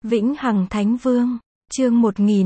Vĩnh Hằng Thánh Vương, chương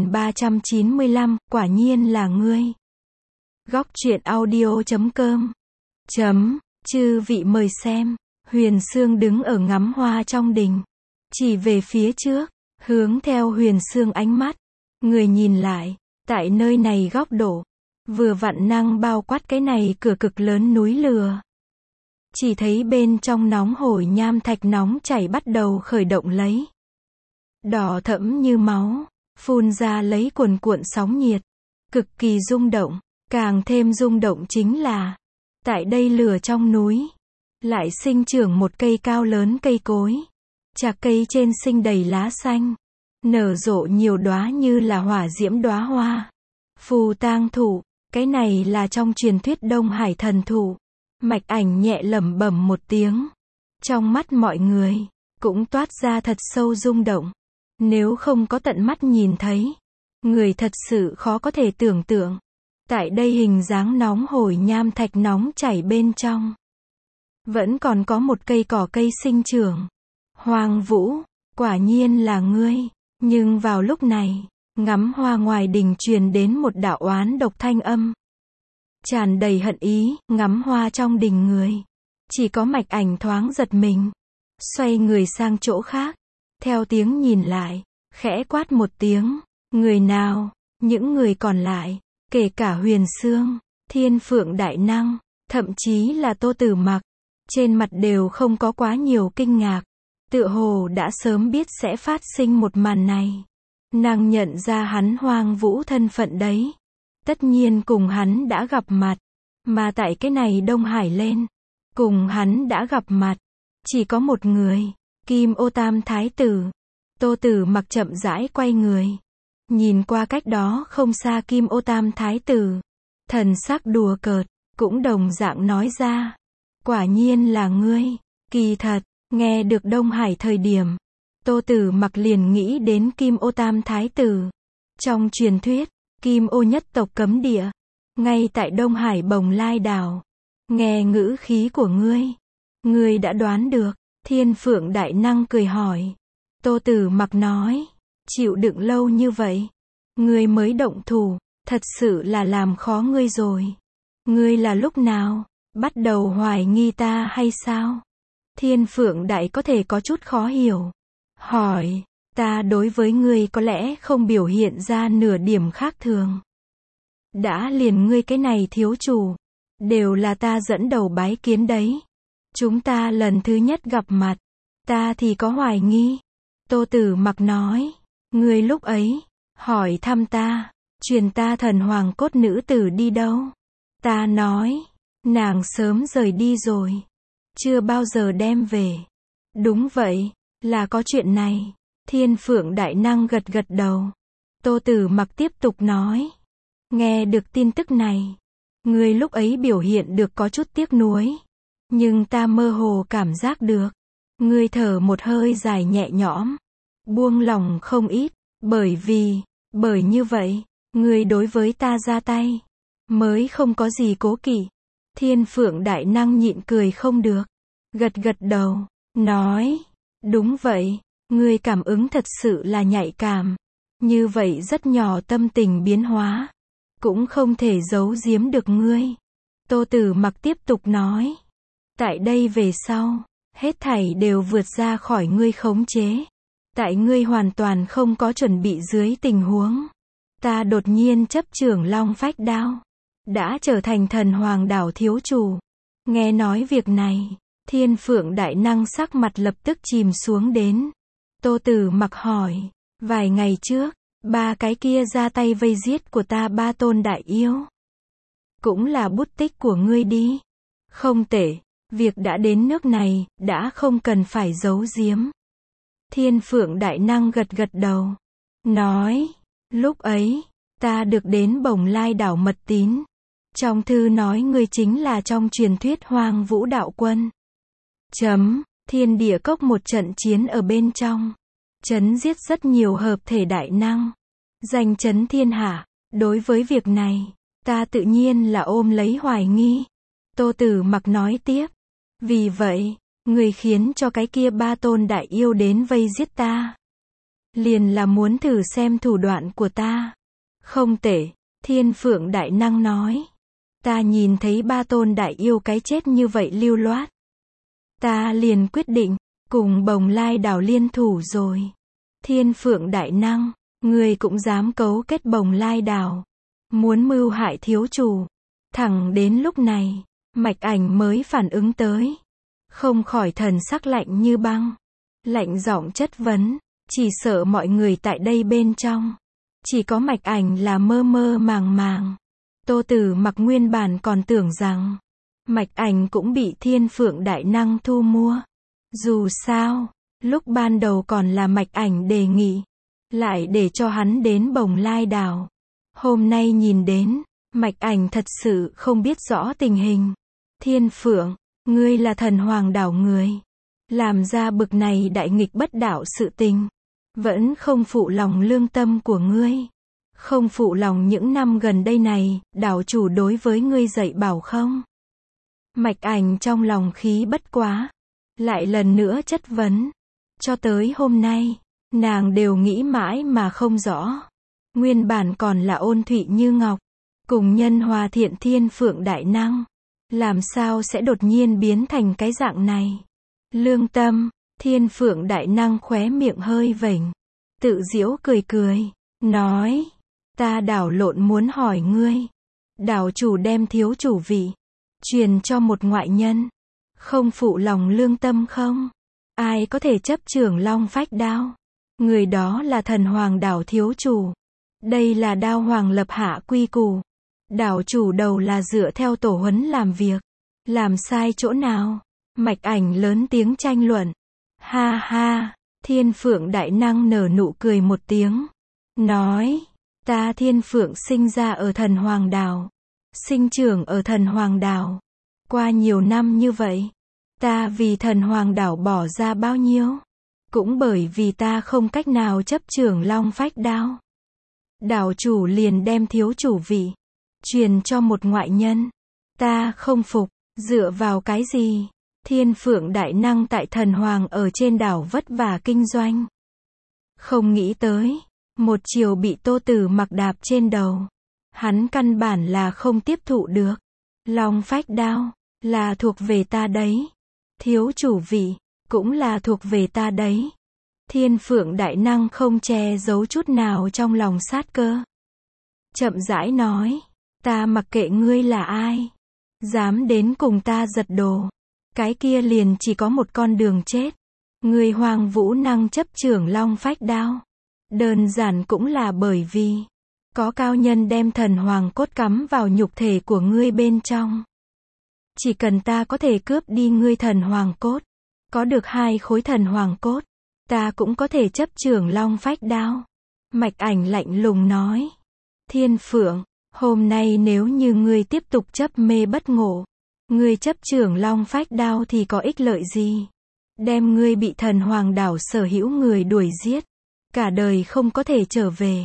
1395, quả nhiên là ngươi. Góc truyện audio.com Chư vị mời xem. Huyền Sương đứng ở ngắm hoa trong đình, chỉ về phía trước, hướng theo Huyền Sương ánh mắt. Người nhìn lại, tại nơi này góc độ, vừa vặn năng bao quát cái này cửa cực lớn núi lửa. Chỉ thấy bên trong nóng hổi nham thạch nóng chảy bắt đầu khởi động lấy. Đỏ thẫm như máu, phun ra lấy cuồn cuộn sóng nhiệt, cực kỳ rung động. Càng thêm rung động chính là, tại đây lửa trong núi, lại sinh trưởng một cây cao lớn cây cối. Chạc cây trên sinh đầy lá xanh, nở rộ nhiều đóa như là hỏa diễm đóa hoa. Phù tang thụ, cái này là trong truyền thuyết Đông Hải thần thụ. Mạch Ảnh nhẹ lẩm bẩm một tiếng. Trong mắt mọi người, cũng toát ra thật sâu rung động. Nếu không có tận mắt nhìn thấy, người thật sự khó có thể tưởng tượng. Tại đây hình dáng nóng hổi nham thạch nóng chảy bên trong, vẫn còn có một cây cỏ cây sinh trưởng. Hoàng Vũ, quả nhiên là ngươi. Nhưng vào lúc này, ngắm hoa ngoài đình truyền đến một đạo oán độc thanh âm. Tràn đầy hận ý, ngắm hoa trong đình người. Chỉ có Mạch Ảnh thoáng giật mình, xoay người sang chỗ khác. Theo tiếng nhìn lại, khẽ quát một tiếng. Người nào? Những người còn lại, kể cả Huyền Sương, Thiên Phượng Đại Năng, thậm chí là Tô Tử Mặc, trên mặt đều không có quá nhiều kinh ngạc. Tựa hồ đã sớm biết sẽ phát sinh một màn này. Nàng nhận ra hắn Hoàng Vũ thân phận đấy. Tất nhiên cùng hắn đã gặp mặt. Mà tại cái này Đông Hải lên, cùng hắn đã gặp mặt, chỉ có một người, Kim Ô Tam Thái Tử. Tô Tử Mặc chậm rãi quay người, nhìn qua cách đó không xa Kim Ô Tam Thái Tử. Thần sắc đùa cợt, cũng đồng dạng nói ra. Quả nhiên là ngươi. Kỳ thật, nghe được Đông Hải thời điểm, Tô Tử Mặc liền nghĩ đến Kim Ô Tam Thái Tử. Trong truyền thuyết, Kim Ô nhất tộc cấm địa, ngay tại Đông Hải Bồng Lai đảo. Nghe ngữ khí của ngươi đã đoán được. Thiên Phượng Đại Năng cười hỏi. Tô Tử Mặc nói, chịu đựng lâu như vậy, ngươi mới động thủ, thật sự là làm khó ngươi rồi. Ngươi là lúc nào bắt đầu hoài nghi ta hay sao? Thiên Phượng Đại có thể có chút khó hiểu, hỏi. Ta đối với ngươi có lẽ không biểu hiện ra nửa điểm khác thường. Đã liền ngươi cái này thiếu chủ, đều là ta dẫn đầu bái kiến đấy. Chúng ta lần thứ nhất gặp mặt, ta thì có hoài nghi. Tô Tử Mặc nói, ngươi lúc ấy, hỏi thăm ta, truyền ta thần hoàng cốt nữ tử đi đâu? Ta nói, nàng sớm rời đi rồi, chưa bao giờ đem về. Đúng vậy, là có chuyện này. Thiên Phượng Đại Năng gật gật đầu. Tô Tử Mặc tiếp tục nói, nghe được tin tức này, ngươi lúc ấy biểu hiện được có chút tiếc nuối. Nhưng ta mơ hồ cảm giác được, ngươi thở một hơi dài nhẹ nhõm, buông lỏng không ít, bởi như vậy, ngươi đối với ta ra tay, mới không có gì cố kỵ. Thiên Phượng Đại Năng nhịn cười không được, gật gật đầu, nói, đúng vậy, ngươi cảm ứng thật sự là nhạy cảm. Như vậy rất nhỏ tâm tình biến hóa, cũng không thể giấu giếm được ngươi. Tô Tử Mặc tiếp tục nói, tại đây về sau, hết thảy đều vượt ra khỏi ngươi khống chế. Tại ngươi hoàn toàn không có chuẩn bị dưới tình huống, ta đột nhiên chấp trưởng Long Phách Đao, đã trở thành thần hoàng đảo thiếu chủ. Nghe nói việc này, Thiên Phượng Đại Năng sắc mặt lập tức chìm xuống đến. Tô Tử Mặc hỏi, vài ngày trước, ba cái kia ra tay vây giết của ta ba tôn đại yêu, cũng là bút tích của ngươi đi. Không tệ, việc đã đến nước này, đã không cần phải giấu giếm. Thiên Phượng Đại Năng gật gật đầu, nói, lúc ấy, ta được đến Bồng Lai đảo mật tín. Trong thư nói ngươi chính là trong truyền thuyết Hoàng Vũ đạo quân. Thiên Địa Cốc một trận chiến ở bên trong, chấn giết rất nhiều hợp thể đại năng, danh chấn thiên hạ. Đối với việc này, ta tự nhiên là ôm lấy hoài nghi. Tô Tử Mặc nói tiếp, vì vậy, người khiến cho cái kia ba tôn đại yêu đến vây giết ta. liền là muốn thử xem thủ đoạn của ta. Không tệ, Thiên Phượng Đại Năng nói. Ta nhìn thấy ba tôn đại yêu cái chết như vậy lưu loát. Ta liền quyết định, cùng Bồng Lai Đảo liên thủ rồi. Thiên Phượng Đại Năng, ngươi cũng dám cấu kết Bồng Lai Đảo. Muốn mưu hại thiếu chủ. Thẳng đến lúc này, Mạch Ảnh mới phản ứng tới. Không khỏi thần sắc lạnh như băng. Lạnh giọng chất vấn, chỉ sợ mọi người tại đây bên trong. Chỉ có Mạch Ảnh là mơ mơ màng màng. Tô Tử Mặc nguyên bản còn tưởng rằng, Mạch Ảnh cũng bị Thiên Phượng Đại Năng thu mua. Dù sao, lúc ban đầu còn là Mạch Ảnh đề nghị, lại để cho hắn đến Bồng Lai Đảo. Hôm nay nhìn đến, Mạch Ảnh thật sự không biết rõ tình hình. Thiên Phượng, ngươi là Thần Hoàng Đảo người. Làm ra bực này đại nghịch bất đạo sự tình. Vẫn không phụ lòng lương tâm của ngươi. Không phụ lòng những năm gần đây này, đảo chủ đối với ngươi dạy bảo không? Mạch Ảnh trong lòng khí bất quá. Lại lần nữa chất vấn. Cho tới hôm nay, nàng đều nghĩ mãi mà không rõ. Nguyên bản còn là ôn thụy như ngọc. Cùng nhân hòa thiện Thiên Phượng Đại Năng. Làm sao sẽ đột nhiên biến thành cái dạng này? Lương tâm, Thiên Phượng Đại Năng khóe miệng hơi vểnh. Tự giễu cười cười. Nói. Ta đảo lộn muốn hỏi ngươi. Đảo chủ đem thiếu chủ vị. Truyền cho một ngoại nhân. Không phụ lòng lương tâm không? Ai có thể chấp trưởng Long Phách Đao? Người đó là Thần Hoàng Đảo thiếu chủ. Đây là Đao Hoàng lập hạ quy củ. Đảo chủ đầu là dựa theo tổ huấn làm việc. Làm sai chỗ nào? Mạch Ảnh lớn tiếng tranh luận. Ha ha, Thiên Phượng Đại Năng nở nụ cười một tiếng. Nói, ta Thiên Phượng sinh ra ở Thần Hoàng Đảo. Sinh trưởng ở Thần Hoàng Đảo. Qua nhiều năm như vậy, ta vì Thần Hoàng Đảo bỏ ra bao nhiêu? Cũng bởi vì ta không cách nào chấp trưởng Long Phách Đao. Đảo chủ liền đem thiếu chủ vị truyền cho một ngoại nhân. Ta không phục, dựa vào cái gì? Thiên Phượng Đại Năng tại Thần Hoàng ở trên đảo vất vả kinh doanh. Không nghĩ tới, một chiều bị Tô Tử Mặc đạp trên đầu. Hắn căn bản là không tiếp thụ được. Long Phách Đao, là thuộc về ta đấy. Thiếu chủ vị, cũng là thuộc về ta đấy. Thiên Phượng Đại Năng không che giấu chút nào trong lòng sát cơ. Chậm rãi nói, ta mặc kệ ngươi là ai. Dám đến cùng ta giật đồ. Cái kia liền chỉ có một con đường chết. Ngươi Hoàng Vũ năng chấp trưởng Long Phách Đao. Đơn giản cũng là bởi vì có cao nhân đem thần hoàng cốt cắm vào nhục thể của ngươi bên trong. Chỉ cần ta có thể cướp đi ngươi thần hoàng cốt, có được 2 khối thần hoàng cốt, ta cũng có thể chấp trưởng Long Phách Đao. Mạch Ảnh lạnh lùng nói. Thiên Phượng, hôm nay nếu như ngươi tiếp tục chấp mê bất ngộ, ngươi chấp trưởng Long Phách Đao thì có ích lợi gì? Đem ngươi bị Thần Hoàng Đảo sở hữu người đuổi giết, cả đời không có thể trở về.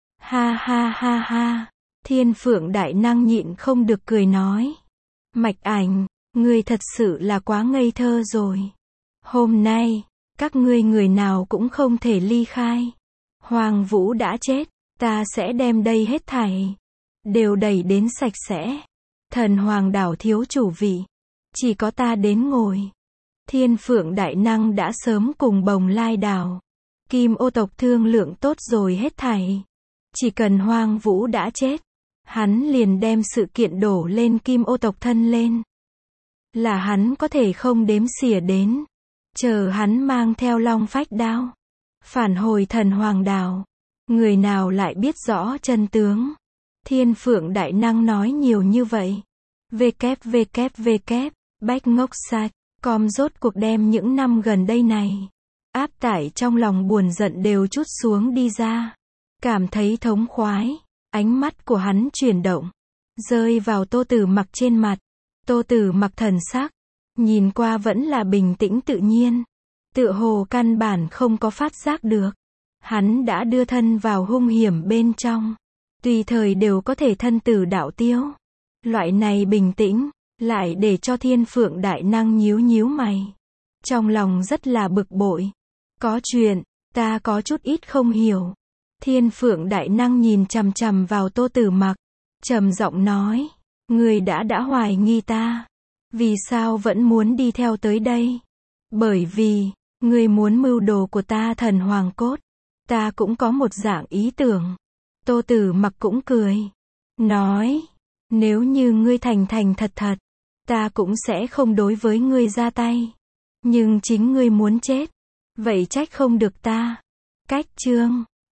Ha ha ha ha. Thiên Phượng Đại Năng nhịn không được cười nói. Mạch Ảnh, ngươi thật sự là quá ngây thơ rồi. Hôm nay, các ngươi người nào cũng không thể ly khai. Hoàng Vũ đã chết, ta sẽ đem đây hết thảy đều đẩy đến sạch sẽ. Thần Hoàng Đảo thiếu chủ vị, chỉ có ta đến ngồi. Thiên Phượng Đại Năng đã sớm cùng Bồng Lai Đảo, Kim Ô tộc thương lượng tốt rồi hết thảy. Chỉ cần Hoàng Vũ đã chết, hắn liền đem sự kiện đổ lên Kim Ô tộc thân lên. Là hắn có thể không đếm xỉa đến. Chờ hắn mang theo Long Phách Đao, phản hồi Thần Hoàng Đảo. Người nào lại biết rõ chân tướng? Thiên Phượng Đại Năng nói nhiều như vậy. Bách ngốc sạch, com rốt cuộc đem những năm gần đây này. Áp tải trong lòng buồn giận đều trút xuống đi ra. Cảm thấy thống khoái. Ánh mắt của hắn chuyển động, rơi vào Tô Tử Mặc trên mặt. Tô Tử Mặc thần sắc, nhìn qua vẫn là bình tĩnh tự nhiên. Tựa hồ căn bản không có phát giác được. Hắn đã đưa thân vào hung hiểm bên trong. Tùy thời đều có thể thân tử đạo tiêu. Loại này bình tĩnh, lại để cho Thiên Phượng Đại Năng nhíu nhíu mày. Trong lòng rất là bực bội. Có chuyện, Ta có chút ít không hiểu. Thiên Phượng Đại Năng nhìn chằm chằm vào Tô Tử Mặc, trầm giọng nói, ngươi đã hoài nghi ta. Vì sao vẫn muốn đi theo tới đây? Bởi vì, ngươi muốn mưu đồ của ta thần hoàng cốt. Ta cũng có một dạng ý tưởng. Tô Tử Mặc cũng cười. Nói, nếu như ngươi thành thành thật thật, ta cũng sẽ không đối với ngươi ra tay. Nhưng chính ngươi muốn chết. Vậy trách không được ta. Cách chương